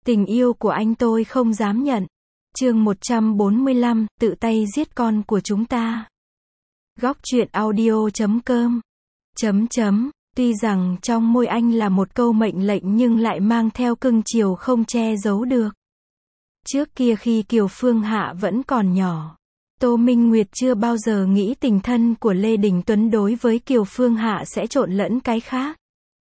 Tình yêu của anh tôi không dám nhận. Chương 145, tự tay giết con của chúng ta. Góc truyện audio.com. Tuy rằng trong môi anh là một câu mệnh lệnh nhưng lại mang theo cưng chiều không che giấu được. Trước kia khi Kiều Phương Hạ vẫn còn nhỏ, Tô Minh Nguyệt chưa bao giờ nghĩ tình thân của Lê Đình Tuấn đối với Kiều Phương Hạ sẽ trộn lẫn cái khác.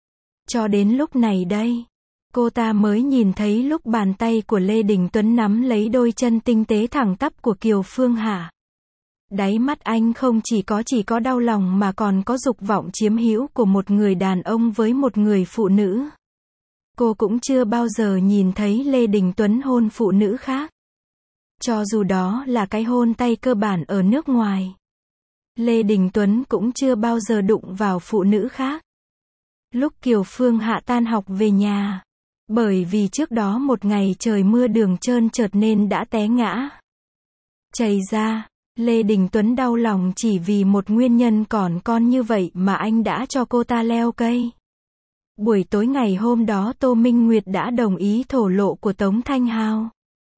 Cho đến lúc này đây, cô ta mới nhìn thấy lúc bàn tay của Lê Đình Tuấn nắm lấy đôi chân tinh tế thẳng tắp của Kiều Phương Hạ. Đáy mắt anh không chỉ có đau lòng mà còn có dục vọng chiếm hữu của một người đàn ông với một người phụ nữ. Cô cũng chưa bao giờ nhìn thấy Lê Đình Tuấn hôn phụ nữ khác. Cho dù đó là cái hôn tay cơ bản ở nước ngoài. Lê Đình Tuấn cũng chưa bao giờ đụng vào phụ nữ khác. Lúc Kiều Phương Hạ tan học về nhà, bởi vì trước đó một ngày trời mưa đường trơn trượt nên đã té ngã. Chày ra, Lê Đình Tuấn đau lòng chỉ vì một nguyên nhân còn con như vậy mà anh đã cho cô ta leo cây. Buổi tối ngày hôm đó Tô Minh Nguyệt đã đồng ý thổ lộ của Tống Thanh Hào.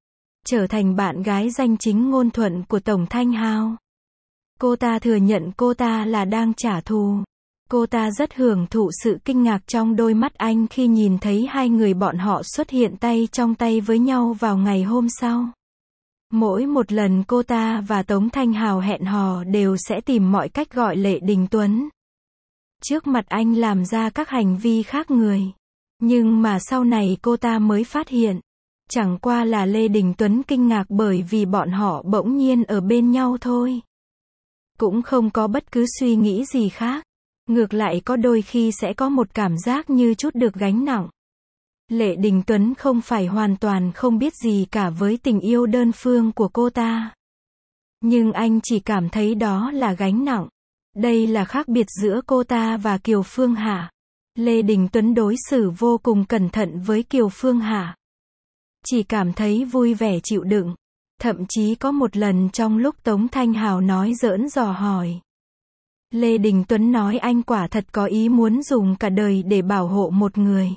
Trở thành bạn gái danh chính ngôn thuận của Tổng Thanh Hào. Cô ta thừa nhận cô ta là đang trả thù. Cô ta rất hưởng thụ sự kinh ngạc trong đôi mắt anh khi nhìn thấy hai người bọn họ xuất hiện tay trong tay với nhau vào ngày hôm sau. Mỗi một lần cô ta và Tống Thanh Hào hẹn hò đều sẽ tìm mọi cách gọi Lê Đình Tuấn trước mặt anh làm ra các hành vi khác người. Nhưng mà sau này cô ta mới phát hiện, chẳng qua là Lê Đình Tuấn kinh ngạc bởi vì bọn họ bỗng nhiên ở bên nhau thôi. Cũng không có bất cứ suy nghĩ gì khác. Ngược lại có đôi khi sẽ có một cảm giác như chút được gánh nặng. Lê Đình Tuấn không phải hoàn toàn không biết gì cả với tình yêu đơn phương của cô ta. Nhưng anh chỉ cảm thấy đó là gánh nặng. Đây là khác biệt giữa cô ta và Kiều Phương Hạ. Lê Đình Tuấn đối xử vô cùng cẩn thận với Kiều Phương Hạ. Chỉ cảm thấy vui vẻ chịu đựng. Thậm chí có một lần trong lúc Tống Thanh Hào nói giỡn dò hỏi. Lê Đình Tuấn nói anh quả thật có ý muốn dùng cả đời để bảo hộ một người.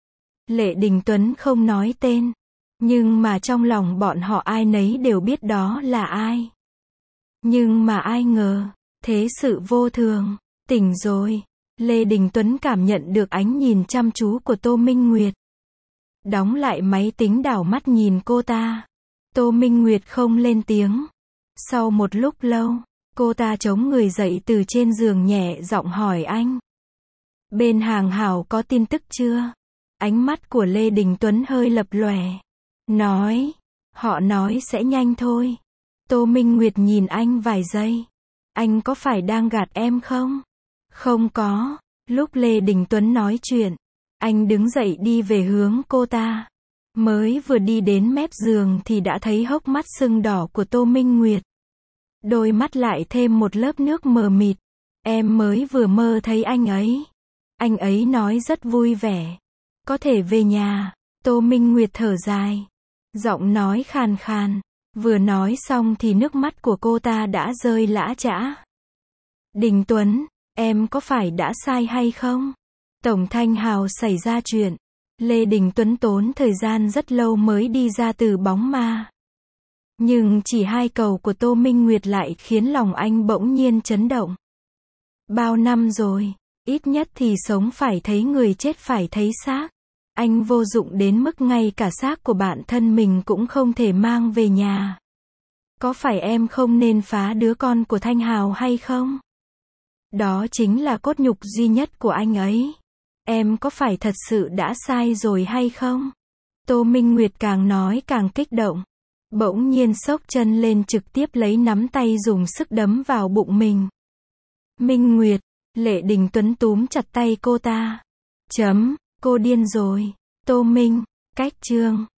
Lê Đình Tuấn không nói tên. Nhưng mà trong lòng bọn họ ai nấy đều biết đó là ai. Nhưng mà ai ngờ, thế sự vô thường, tỉnh rồi. Lê Đình Tuấn cảm nhận được ánh nhìn chăm chú của Tô Minh Nguyệt. Đóng lại máy tính đảo mắt nhìn cô ta. Tô Minh Nguyệt không lên tiếng. Sau một lúc lâu, cô ta chống người dậy từ trên giường nhẹ giọng hỏi anh. Bên hàng Hào có tin tức chưa? Ánh mắt của Lê Đình Tuấn hơi lập lòe. Nói, họ nói sẽ nhanh thôi. Tô Minh Nguyệt nhìn anh vài giây. Anh có phải đang gạt em không? Không có. Lúc Lê Đình Tuấn nói chuyện, anh đứng dậy đi về hướng cô ta. Mới vừa đi đến mép giường thì đã thấy hốc mắt sưng đỏ của Tô Minh Nguyệt. Đôi mắt lại thêm một lớp nước mờ mịt. Em mới vừa mơ thấy anh ấy. Anh ấy nói rất vui vẻ. Có thể về nhà. Tô Minh Nguyệt thở dài. Giọng nói khàn khàn. Vừa nói xong thì nước mắt của cô ta đã rơi lã chã. Đình Tuấn, em có phải đã sai hay không? Tổng Thanh Hào xảy ra chuyện. Lê Đình Tuấn tốn thời gian rất lâu mới đi ra từ bóng ma. Nhưng chỉ hai câu của Tô Minh Nguyệt lại khiến lòng anh bỗng nhiên chấn động. Bao năm rồi, ít nhất thì sống phải thấy người chết phải thấy xác. Anh vô dụng đến mức ngay cả xác của bạn thân mình cũng không thể mang về nhà. Có phải em không nên phá đứa con của Thanh Hào hay không? Đó chính là cốt nhục duy nhất của anh ấy. Em có phải thật sự đã sai rồi hay không? Tô Minh Nguyệt càng nói càng kích động. Bỗng nhiên xốc chân lên trực tiếp lấy nắm tay dùng sức đấm vào bụng mình. Minh Nguyệt, Lê Đình Tuấn túm chặt tay cô ta. Cô điên rồi. Tô Minh, cách chương.